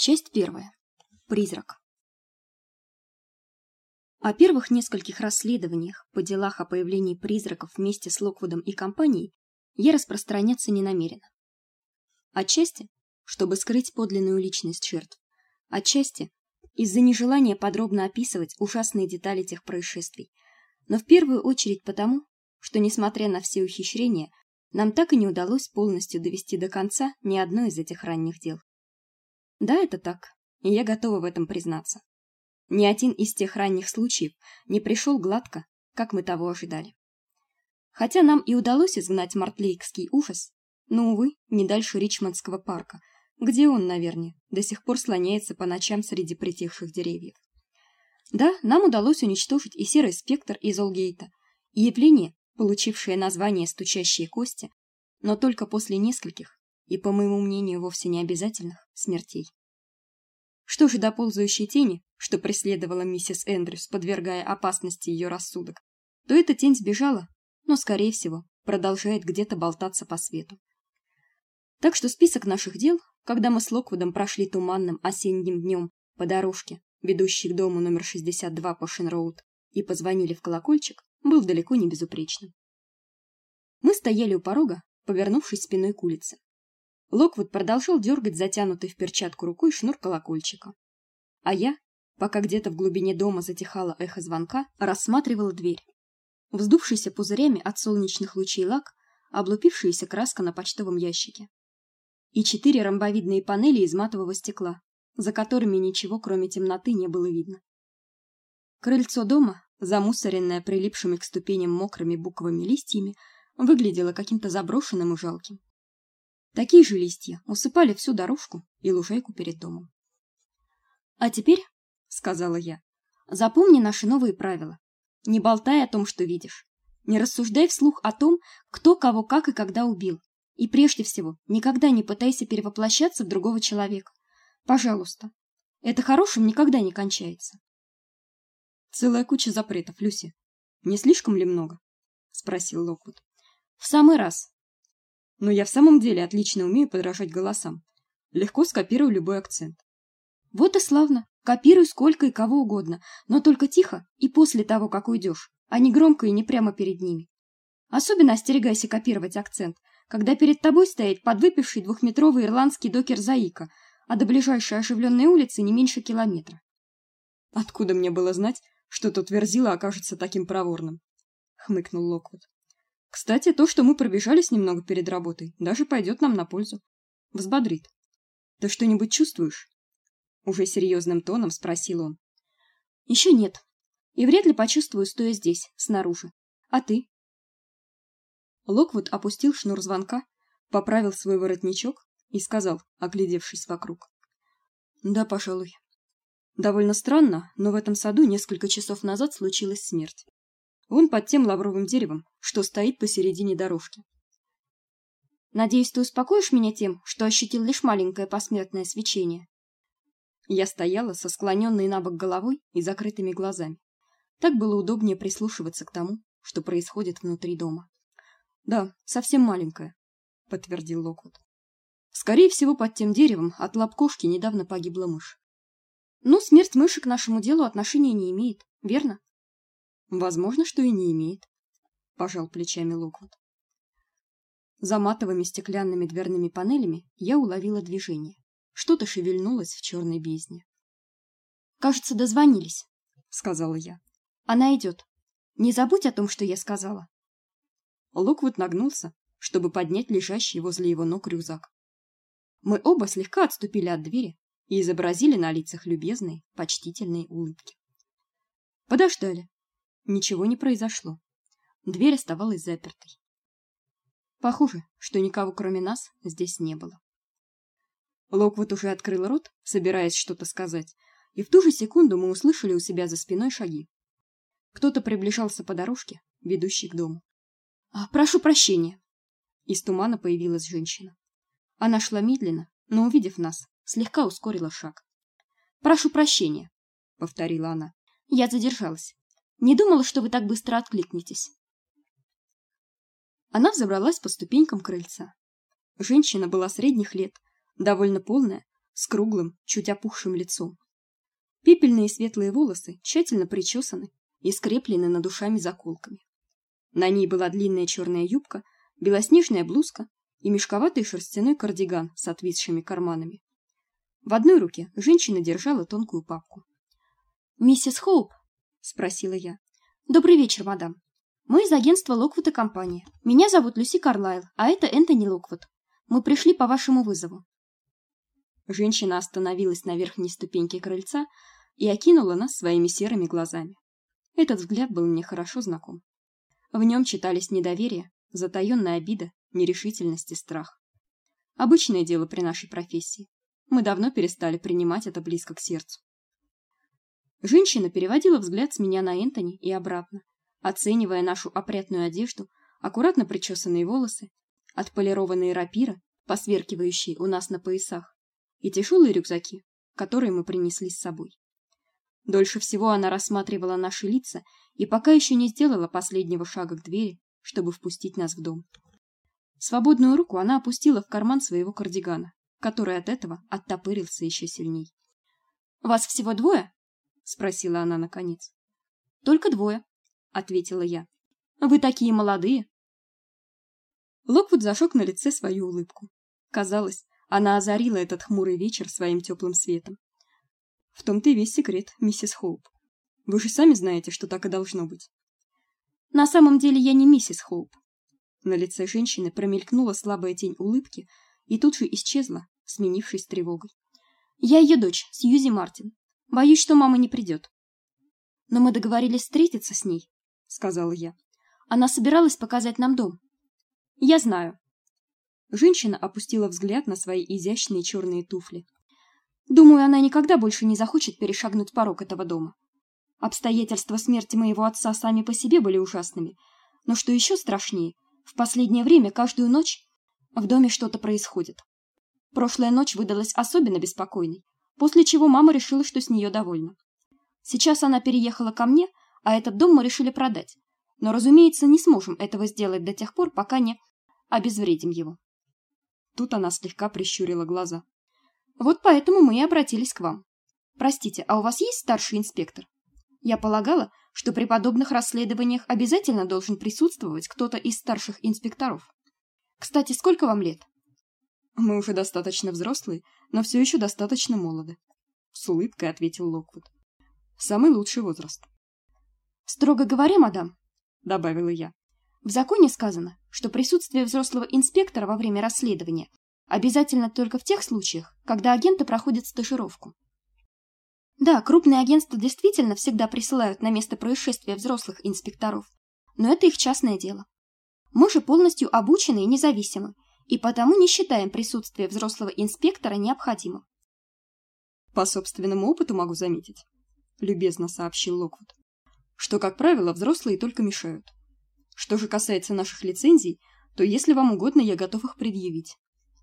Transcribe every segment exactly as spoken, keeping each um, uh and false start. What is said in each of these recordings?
Часть первая. Призрак. О первых нескольких расследованиях по делах о появлении призраков вместе с Локвудом и компанией я распространяться не намерена. Отчасти, чтобы скрыть подлинную личность жертв, отчасти из-за нежелания подробно описывать ужасные детали тех происшествий, но в первую очередь потому, что, несмотря на все ухищрения, нам так и не удалось полностью довести до конца ни одно из этих ранних дел. Да, это так, и я готова в этом признаться. Ни один из тех ранних случаев не пришел гладко, как мы того ожидали. Хотя нам и удалось изгнать мортлейкский ужас, но, увы, не дальше Ричмондского парка, где он, наверное, до сих пор слоняется по ночам среди притихших деревьев. Да, нам удалось уничтожить и серый спектр из Олгейта, и явление, получившее название «стучащие кости», но только после нескольких, и, по моему мнению, вовсе не обязательных, смертей. Что же до ползающей тени, что преследовала миссис Эндрюс, подвергая опасности ее рассудок, то эта тень сбежала, но, скорее всего, продолжает где-то болтаться по свету. Так что список наших дел, когда мы с Локвудом прошли туманным осенним днем по дорожке, ведущей к дому номер шестьдесят два по Шин-роуд, и позвонили в колокольчик, был далеко не безупречным. Мы стояли у порога, повернувшись спиной к улице. Локвуд продолжал дергать затянутой в перчатку рукой шнур колокольчика. А я, пока где-то в глубине дома затихало эхо звонка, рассматривала дверь. Вздувшийся пузырями от солнечных лучей лак, облупившаяся краска на почтовом ящике. И четыре ромбовидные панели из матового стекла, за которыми ничего, кроме темноты, не было видно. Крыльцо дома, замусоренное прилипшими к ступеням мокрыми буковыми листьями, выглядело каким-то заброшенным и жалким. Такие же листья усыпали всю дорожку и лужайку перед домом. «А теперь, — сказала я, — запомни наши новые правила. Не болтай о том, что видишь. Не рассуждай вслух о том, кто кого как и когда убил. И прежде всего, никогда не пытайся перевоплощаться в другого человека. Пожалуйста. Это хорошим никогда не кончается». «Целая куча запретов, Люси. Не слишком ли много?» — спросил Локвуд. «В самый раз. Но я в самом деле отлично умею подражать голосам. Легко скопирую любой акцент». «Вот и славно. Копируй сколько и кого угодно, но только тихо и после того, как уйдешь, а не громко и не прямо перед ними. Особенно остерегайся копировать акцент, когда перед тобой стоит подвыпивший двухметровый ирландский докер Заика, а до ближайшей оживленной улицы не меньше километра». «Откуда мне было знать, что тот верзила окажется таким проворным?» — хмыкнул Локвуд. «Кстати, то, что мы пробежались немного перед работой, даже пойдет нам на пользу. Взбодрит. Ты что-нибудь чувствуешь?» Уже серьезным тоном спросил он. «Еще нет. И вряд ли почувствую, стоя здесь, снаружи. А ты?» Локвуд опустил шнур звонка, поправил свой воротничок и сказал, оглядевшись вокруг. «Да, пожалуй. Довольно странно, но в этом саду несколько часов назад случилась смерть. Вон под тем лавровым деревом, что стоит посередине дорожки». «Надеюсь, ты успокоишь меня тем, что ощутил лишь маленькое посмертное свечение?» Я стояла со склоненной набок головой и закрытыми глазами. Так было удобнее прислушиваться к тому, что происходит внутри дома. «Да, совсем маленькое», — подтвердил Локвуд. «Скорее всего, под тем деревом от лап кошки недавно погибла мышь». «Ну, смерть мыши к нашему делу отношения не имеет, верно?» «Возможно, что и не имеет», — пожал плечами Локвуд. За матовыми стеклянными дверными панелями я уловила движение. Что-то шевельнулось в черной бездне. «Кажется, дозвонились», — сказала я. «Она идет. Не забудь о том, что я сказала». Локвуд нагнулся, чтобы поднять лежащий возле его ног рюкзак. Мы оба слегка отступили от двери и изобразили на лицах любезные, почтительные улыбки. Подождали. Ничего не произошло. Дверь оставалась запертой. Похоже, что никого кроме нас здесь не было. Локвуд уже открыл рот, собираясь что-то сказать, и в ту же секунду мы услышали у себя за спиной шаги. Кто-то приближался по дорожке, ведущей к дому. «А, прошу прощения!» Из тумана появилась женщина. Она шла медленно, но, увидев нас, слегка ускорила шаг. «Прошу прощения!» — повторила она. «Я задержалась. Не думала, что вы так быстро откликнетесь». Она взобралась по ступенькам крыльца. Женщина была средних лет, довольно полная, с круглым, чуть опухшим лицом. Пепельные светлые волосы тщательно причесаны и скреплены над ушами заколками. На ней была длинная черная юбка, белоснежная блузка и мешковатый шерстяной кардиган с отвисшими карманами. В одной руке женщина держала тонкую папку. «Миссис Хоуп?» — спросила я. «Добрый вечер, мадам. Мы из агентства Локвуд и компания. Меня зовут Люси Карлайл, а это Энтони Локвуд. Мы пришли по вашему вызову». Женщина остановилась на верхней ступеньке крыльца и окинула нас своими серыми глазами. Этот взгляд был мне хорошо знаком. В нем читались недоверие, затаённая обида, нерешительность и страх. Обычное дело при нашей профессии. Мы давно перестали принимать это близко к сердцу. Женщина переводила взгляд с меня на Энтони и обратно, оценивая нашу опрятную одежду, аккуратно причесанные волосы, отполированные рапиры, посверкивающие у нас на поясах, и тяжелые рюкзаки, которые мы принесли с собой. Дольше всего она рассматривала наши лица и пока еще не сделала последнего шага к двери, чтобы впустить нас в дом. Свободную руку она опустила в карман своего кардигана, который от этого оттопырился еще сильней. «Вас всего двое?» — спросила она наконец. «Только двое», — ответила я. «Вы такие молодые». Локвуд зажег на лице свою улыбку. Казалось, она озарила этот хмурый вечер своим теплым светом. «В том-то и весь секрет, миссис Хоуп. Вы же сами знаете, что так и должно быть». «На самом деле я не миссис Хоуп». На лице женщины промелькнула слабая тень улыбки и тут же исчезла, сменившись тревогой. «Я ее дочь, Сьюзи Мартин. Боюсь, что мама не придет». «Но мы договорились встретиться с ней», — сказала я. «Она собиралась показать нам дом». «Я знаю». Женщина опустила взгляд на свои изящные черные туфли. «Думаю, она никогда больше не захочет перешагнуть порог этого дома. Обстоятельства смерти моего отца сами по себе были ужасными, но что еще страшнее, в последнее время каждую ночь в доме что-то происходит. Прошлая ночь выдалась особенно беспокойной, после чего мама решила, что с нее довольна. Сейчас она переехала ко мне, а этот дом мы решили продать, но, разумеется, не сможем этого сделать до тех пор, пока не обезвредим его». Тут она слегка прищурила глаза. «Вот поэтому мы и обратились к вам. Простите, а у вас есть старший инспектор? Я полагала, что при подобных расследованиях обязательно должен присутствовать кто-то из старших инспекторов. Кстати, сколько вам лет?» «Мы уже достаточно взрослые, но все еще достаточно молоды», — с улыбкой ответил Локвуд. «Самый лучший возраст». «Строго говоря, мадам», — добавила я, — «в законе сказано, что присутствие взрослого инспектора во время расследования обязательно только в тех случаях, когда агенты проходят стажировку». Да, крупные агентства действительно всегда присылают на место происшествия взрослых инспекторов, но это их частное дело. Мы же полностью обучены и независимы, и потому не считаем присутствие взрослого инспектора необходимым. «По собственному опыту могу заметить», — любезно сообщил Локвуд, «что, как правило, взрослые только мешают. Что же касается наших лицензий, то, если вам угодно, я готов их предъявить».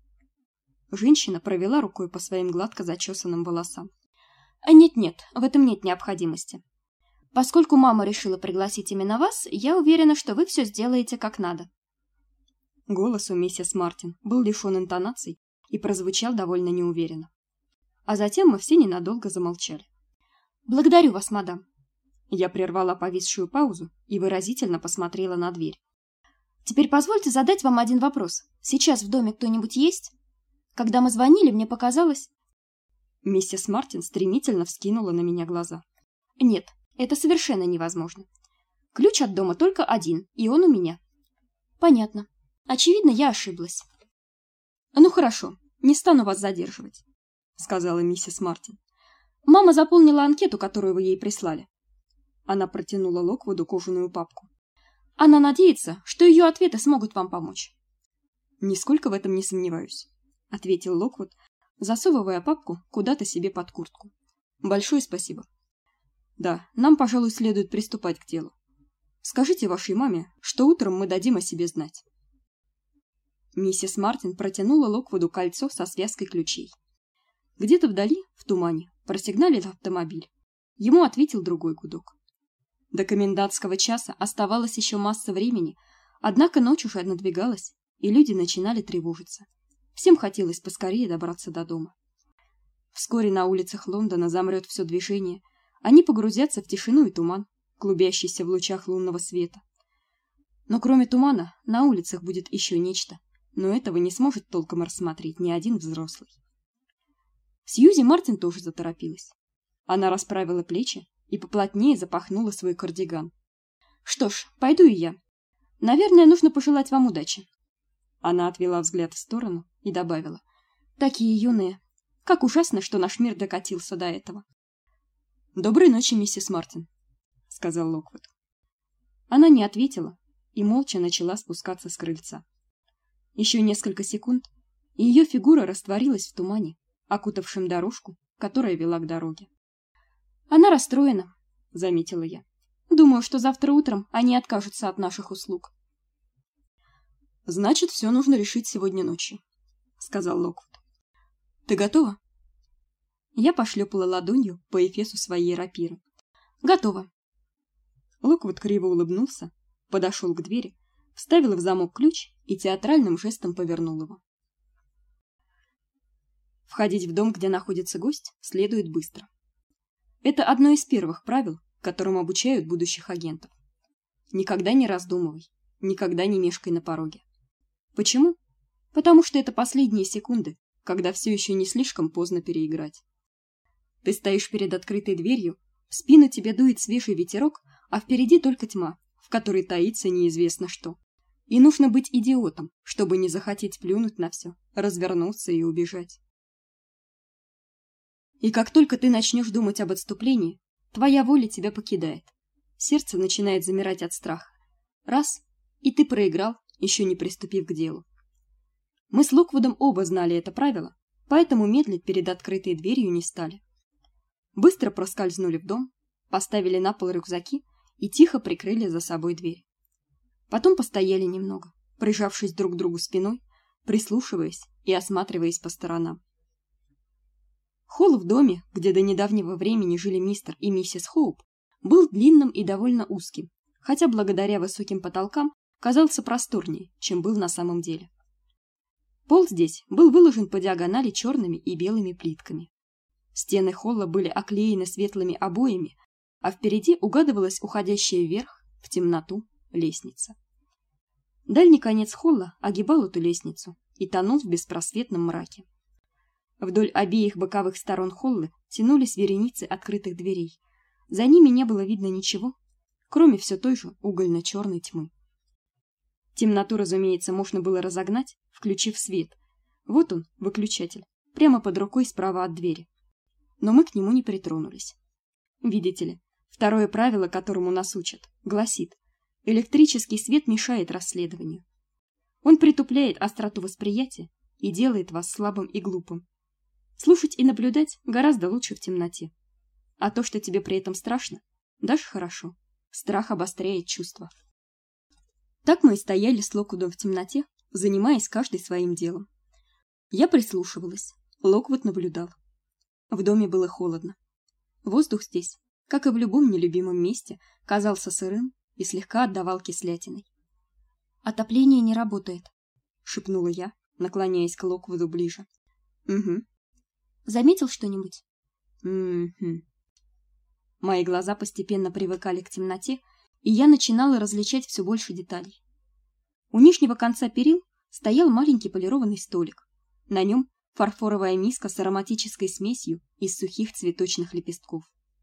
Женщина провела рукой по своим гладко зачесанным волосам. «Нет-нет, в этом нет необходимости. Поскольку мама решила пригласить именно вас, я уверена, что вы все сделаете как надо». Голос у миссис Мартин был лишен интонаций и прозвучал довольно неуверенно. А затем мы все ненадолго замолчали. «Благодарю вас, мадам». Я прервала повисшую паузу и выразительно посмотрела на дверь. «Теперь позвольте задать вам один вопрос. Сейчас в доме кто-нибудь есть? Когда мы звонили, мне показалось...» Миссис Мартин стремительно вскинула на меня глаза. «Нет, это совершенно невозможно. Ключ от дома только один, и он у меня». «Понятно. Очевидно, я ошиблась». «Ну хорошо, не стану вас задерживать», — сказала миссис Мартин. «Мама заполнила анкету, которую вы ей прислали». Она протянула Локвуду кожаную папку. «Она надеется, что ее ответы смогут вам помочь». «Нисколько в этом не сомневаюсь», — ответил Локвуд, засовывая папку куда-то себе под куртку. «Большое спасибо. Да, нам, пожалуй, следует приступать к делу. Скажите вашей маме, что утром мы дадим о себе знать». Миссис Мартин протянула Локвуду кольцо со связкой ключей. Где-то вдали, в тумане, просигналил автомобиль. Ему ответил другой гудок. До комендантского часа оставалось еще масса времени, однако ночь уже надвигалась, и люди начинали тревожиться. Всем хотелось поскорее добраться до дома. Вскоре на улицах Лондона замрет все движение, они погрузятся в тишину и туман, клубящийся в лучах лунного света. Но кроме тумана, на улицах будет еще нечто, но этого не сможет толком рассмотреть ни один взрослый. Сьюзи Мартин тоже заторопилась. Она расправила плечи и поплотнее запахнула свой кардиган. Что ж, пойду и я. Наверное, нужно пожелать вам удачи. Она отвела взгляд в сторону и добавила: такие юные. Как ужасно, что наш мир докатился до этого. Доброй ночи, миссис Мартин, сказал Локвуд. Она не ответила и молча начала спускаться с крыльца. Еще несколько секунд, и ее фигура растворилась в тумане, окутавшем дорожку, которая вела к дороге. Она расстроена, заметила я. Думаю, что завтра утром они откажутся от наших услуг. Значит, все нужно решить сегодня ночью, сказал Локвуд. Ты готова? Я пошлепала ладонью по эфесу своей рапиры. Готова. Локвуд криво улыбнулся, подошел к двери, вставил в замок ключ и театральным жестом повернул его. Входить в дом, где находится гость, следует быстро. Это одно из первых правил, которым обучают будущих агентов. Никогда не раздумывай, никогда не мешкай на пороге. Почему? Потому что это последние секунды, когда все еще не слишком поздно переиграть. Ты стоишь перед открытой дверью, в спину тебе дует свежий ветерок, а впереди только тьма, в которой таится неизвестно что. И нужно быть идиотом, чтобы не захотеть плюнуть на все, развернуться и убежать. И как только ты начнешь думать об отступлении, твоя воля тебя покидает. Сердце начинает замирать от страха. Раз, и ты проиграл, еще не приступив к делу. Мы с Локвудом оба знали это правило, поэтому медлить перед открытой дверью не стали. Быстро проскользнули в дом, поставили на пол рюкзаки и тихо прикрыли за собой дверь. Потом постояли немного, прижавшись друг к другу спиной, прислушиваясь и осматриваясь по сторонам. Холл в доме, где до недавнего времени жили мистер и миссис Хоуп, был длинным и довольно узким, хотя благодаря высоким потолкам казался просторнее, чем был на самом деле. Пол здесь был выложен по диагонали черными и белыми плитками. Стены холла были оклеены светлыми обоями, а впереди угадывалась уходящая вверх, в темноту, лестница. Дальний конец холла огибал эту лестницу и тонул в беспросветном мраке. Вдоль обеих боковых сторон холла тянулись вереницы открытых дверей. За ними не было видно ничего, кроме все той же угольно-черной тьмы. Темноту, разумеется, можно было разогнать, включив свет. Вот он, выключатель, прямо под рукой справа от двери. Но мы к нему не притронулись. Видите ли, второе правило, которому нас учат, гласит: электрический свет мешает расследованию. Он притупляет остроту восприятия и делает вас слабым и глупым. Слушать и наблюдать гораздо лучше в темноте. А то, что тебе при этом страшно, даже хорошо. Страх обостряет чувства. Так мы и стояли с Локвудом в темноте, занимаясь каждый своим делом. Я прислушивалась, Локвуд наблюдал. В доме было холодно. Воздух здесь, как и в любом нелюбимом месте, казался сырым и слегка отдавал кислятиной. Отопление не работает, шепнула я, наклоняясь к Локвуду ближе. Угу. Заметил что-нибудь? Угу. Мои глаза постепенно привыкали к темноте, и я начинала различать все больше деталей. У нижнего конца перил стоял маленький полированный столик. На нем фарфоровая миска с ароматической смесью из сухих цветочных лепестков.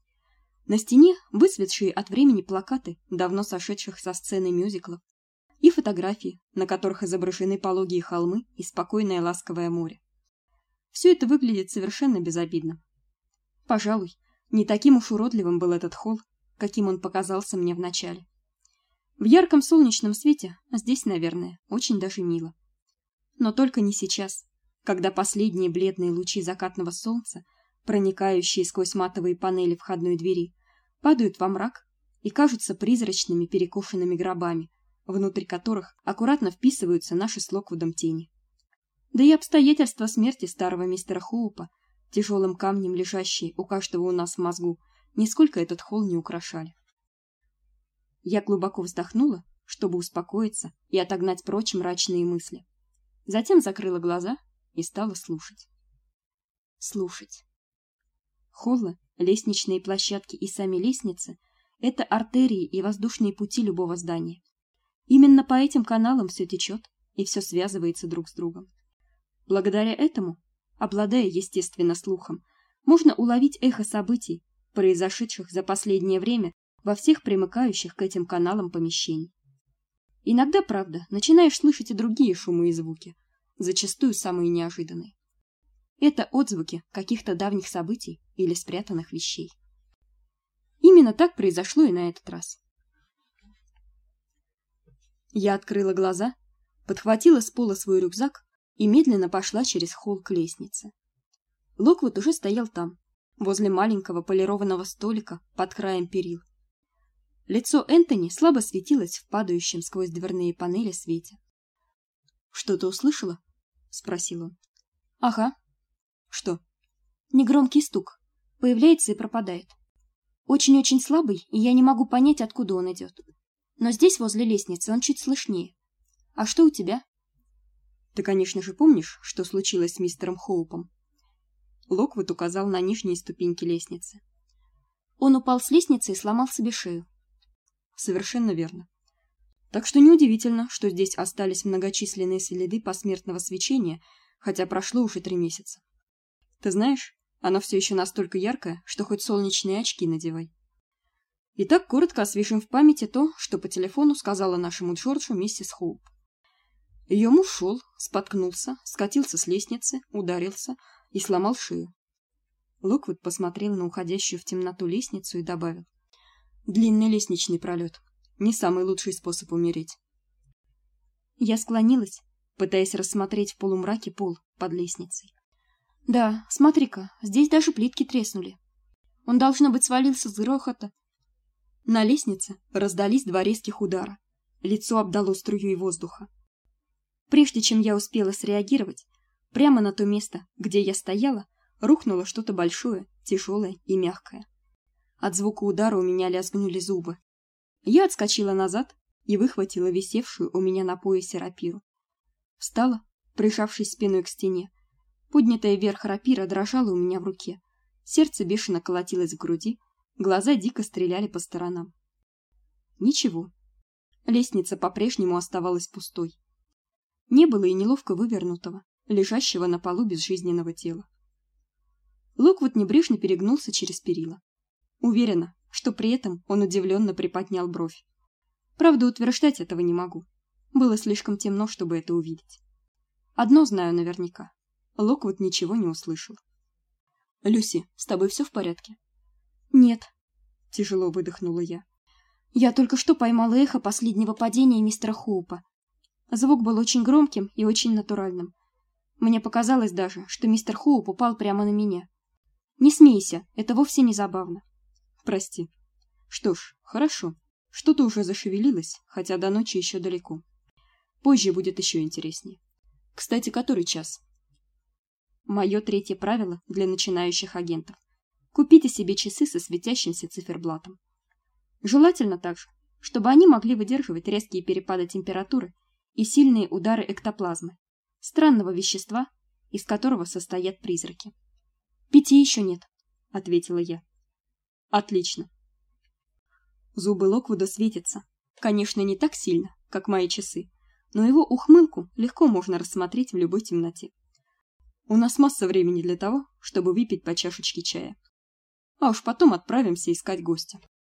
На стене выцветшие от времени плакаты давно сошедших со сцены мюзиклов и фотографии, на которых изображены пологие холмы и спокойное ласковое море. Все это выглядит совершенно безобидно. Пожалуй, не таким уж уродливым был этот холл, каким он показался мне вначале. В ярком солнечном свете здесь, наверное, очень даже мило. Но только не сейчас, когда последние бледные лучи закатного солнца, проникающие сквозь матовые панели входной двери, падают во мрак и кажутся призрачными перекошенными гробами, внутри которых аккуратно вписываются наши с Локвудом тени. Да и обстоятельства смерти старого мистера Хоупа, тяжелым камнем лежащие у каждого у нас в мозгу, нисколько этот холл не украшали. Я глубоко вздохнула, чтобы успокоиться и отогнать прочь мрачные мысли. Затем закрыла глаза и стала слушать. Слушать. Холлы, лестничные площадки и сами лестницы — это артерии и воздушные пути любого здания. Именно по этим каналам все течет и все связывается друг с другом. Благодаря этому, обладая естественно слухом, можно уловить эхо событий, произошедших за последнее время во всех примыкающих к этим каналам помещениях. Иногда, правда, начинаешь слышать и другие шумы и звуки, зачастую самые неожиданные. Это отзвуки каких-то давних событий или спрятанных вещей. Именно так произошло и на этот раз. Я открыла глаза, подхватила с пола свой рюкзак и медленно пошла через холл к лестнице. Локвуд уже стоял там, возле маленького полированного столика под краем перил. Лицо Энтони слабо светилось в падающем сквозь дверные панели свете. «Что-то услышала?» — спросил он. «Ага». «Что?» «Негромкий стук. Появляется и пропадает. Очень-очень слабый, и я не могу понять, откуда он идет. Но здесь, возле лестницы, он чуть слышнее. А что у тебя?» «Ты, конечно же, помнишь, что случилось с мистером Хоупом?» Локвуд указал на нижние ступеньки лестницы. «Он упал с лестницы и сломал себе шею». «Совершенно верно. Так что неудивительно, что здесь остались многочисленные следы посмертного свечения, хотя прошло уже три месяца. Ты знаешь, оно все еще настолько яркое, что хоть солнечные очки надевай. Итак, коротко освежим в памяти то, что по телефону сказала нашему Джорджу миссис Хоуп. Ее муж шел, споткнулся, скатился с лестницы, ударился и сломал шею. Локвуд посмотрел на уходящую в темноту лестницу и добавил: «Длинный лестничный пролет. Не самый лучший способ умереть». Я склонилась, пытаясь рассмотреть в полумраке пол под лестницей. «Да, смотри-ка, здесь даже плитки треснули. Он, должно быть, свалился с грохота». На лестнице раздались два резких удара. Лицо обдало струей воздуха. Прежде чем я успела среагировать, прямо на то место, где я стояла, рухнуло что-то большое, тяжелое и мягкое. От звука удара у меня лязгнули зубы. Я отскочила назад и выхватила висевшую у меня на поясе рапиру. Встала, прижавшись спиной к стене. Поднятая вверх рапира дрожала у меня в руке. Сердце бешено колотилось в груди, глаза дико стреляли по сторонам. Ничего. Лестница по-прежнему оставалась пустой. Не было и неловко вывернутого, лежащего на полу безжизненного тела. Локвуд небрежно перегнулся через перила. Уверена, что при этом он удивленно приподнял бровь. Правда, утверждать этого не могу. Было слишком темно, чтобы это увидеть. Одно знаю наверняка. Локвуд ничего не услышал. «Люси, с тобой все в порядке?» «Нет», — тяжело выдохнула я. «Я только что поймала эхо последнего падения мистера Хоупа. Звук был очень громким и очень натуральным. Мне показалось даже, что мистер Хоуп упал прямо на меня. Не смейся, это вовсе не забавно». «Прости. Что ж, хорошо. Что-то уже зашевелилось, хотя до ночи еще далеко. Позже будет еще интереснее. Кстати, который час?» Мое третье правило для начинающих агентов: купите себе часы со светящимся циферблатом. Желательно также, чтобы они могли выдерживать резкие перепады температуры и сильные удары эктоплазмы, странного вещества, из которого состоят призраки. «Пяти еще нет», — ответила я. «Отлично». Зубы Локвуда светятся, конечно, не так сильно, как мои часы, но его ухмылку легко можно рассмотреть в любой темноте. У нас масса времени для того, чтобы выпить по чашечке чая. А уж потом отправимся искать гостя.